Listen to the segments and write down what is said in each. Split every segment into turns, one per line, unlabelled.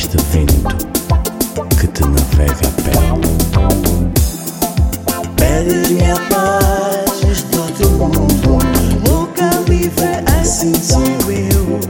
este vento que te navega a pele.
Pede-me a paz, todo mundo louca, livre, assim sou eu.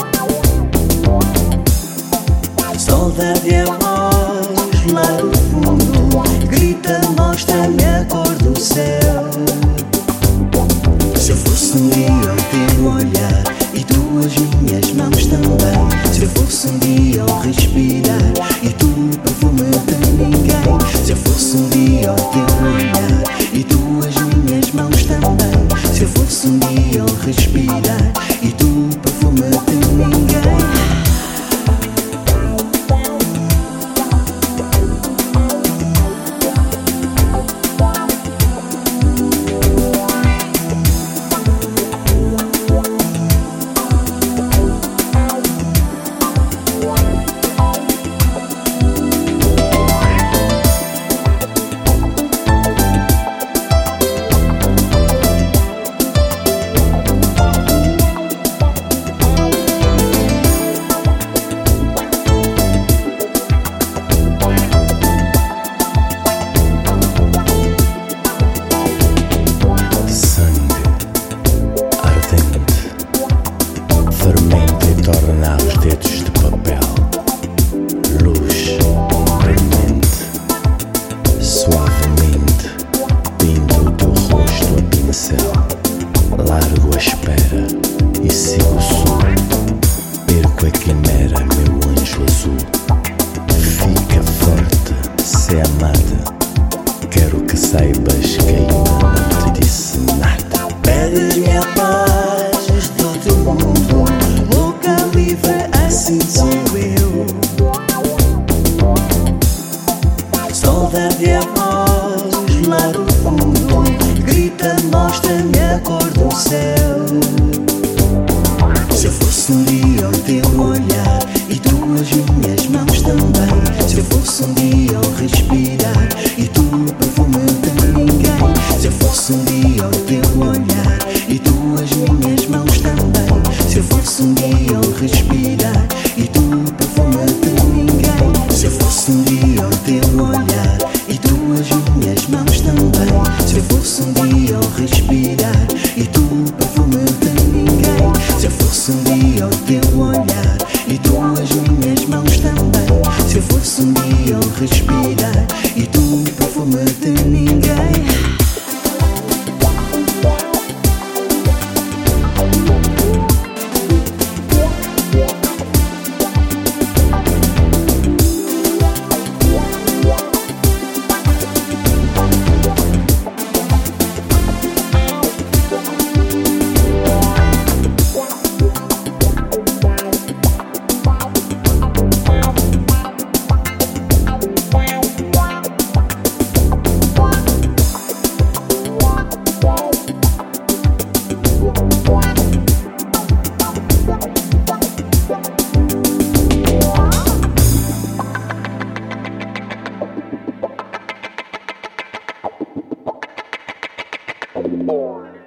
Saudade é voz lá do fundo, grita, mostra-me a cor do céu. Se eu fosse um dia o teu olhar e tu as minhas mãos também, se eu fosse um dia o respirar e tu o perfume de ninguém, se eu fosse um dia o teu olhar e tu as minhas mãos também, se eu fosse um dia o respirar e tu o perfume de ninguém.
Fermenta e torna os dedos de papel. Luz, premente, suavemente pinto o teu rosto a pincel. Largo a espera e sigo o sul. Perco a quimera, meu anjo azul. Fica forte, se amada. Quero que saibas que ainda não te disse nada.
Pede-me a paz, todo mundo louca, livre, assim sou eu. Saudade é voz lá do fundo, grita, mostra-me a cor do céu. Se eu fosse um dia o teu olhar e tu as minhas mãos também, se eu fosse um dia o respirar e tu o perfume de ninguém, se eu fosse um dia o teu olhar e tu as minhas mãos também, se eu fosse um dia o respirar e tu o perfume de ninguém, se eu fosse um dia o teu olhar e tu as minhas mãos também, se eu fosse um dia o respirar e tu o perfume de ninguém, se eu fosse um dia o teu olhar e tu as minhas mãos também, se eu fosse um dia o respirar e tu o perfume de ninguém.
More.